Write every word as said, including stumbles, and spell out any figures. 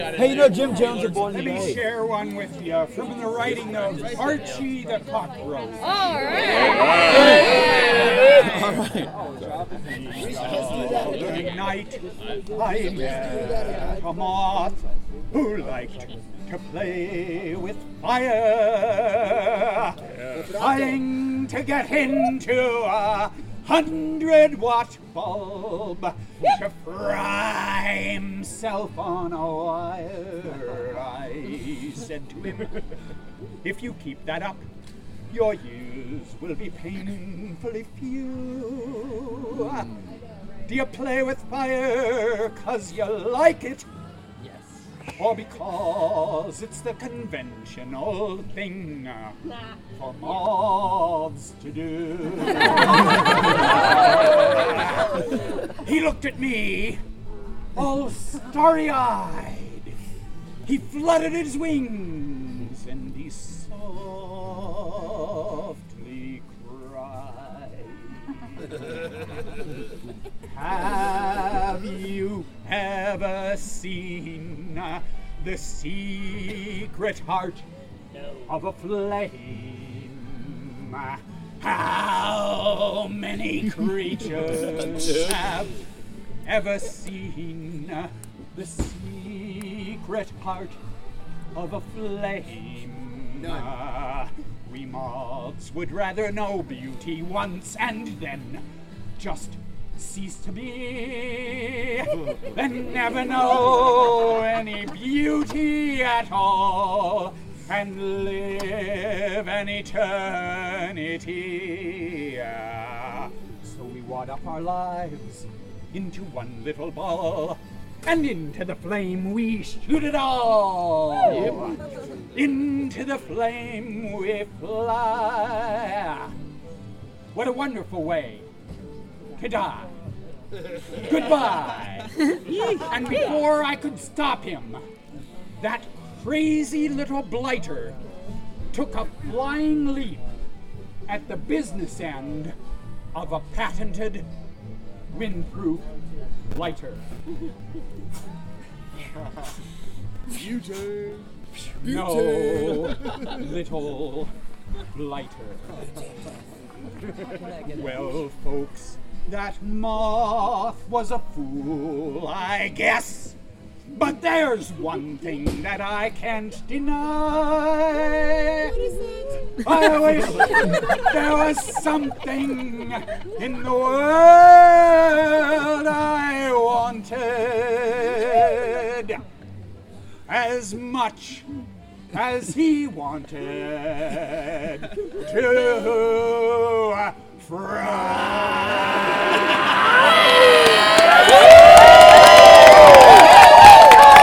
Hey, you know Jim Jones was born Let me today. share one with you from the writing of Archie the Cockroach. All right. The night I met a moth who liked to play with fire, trying to get into a hundred watt bulb to fry himself on a wire. I said to him, if you keep that up, your years will be painfully few. Do you play with fire 'cause you like it? Or because it's the conventional thing for moths to do? He looked at me, all starry-eyed. He fluttered his wings and he softly cried. Have you ever seen the secret heart of a flame? How many creatures have ever seen the secret heart of a flame? None. We moths would rather know beauty once and then just cease to be, than never know any beauty at all, and live an eternity. So we wad up our lives into one little ball, and into the flame we shoot it all. Yep. Into the flame we fly. What a wonderful way to die. Goodbye. And before I could stop him, that crazy little blighter took a flying leap at the business end of a patented windproof lighter. Beauty. No, little blighter. Well, folks, that moth was a fool, I guess. But there's one thing that I can't deny. What is it? I wish there was something in the world I wanted as much as he wanted to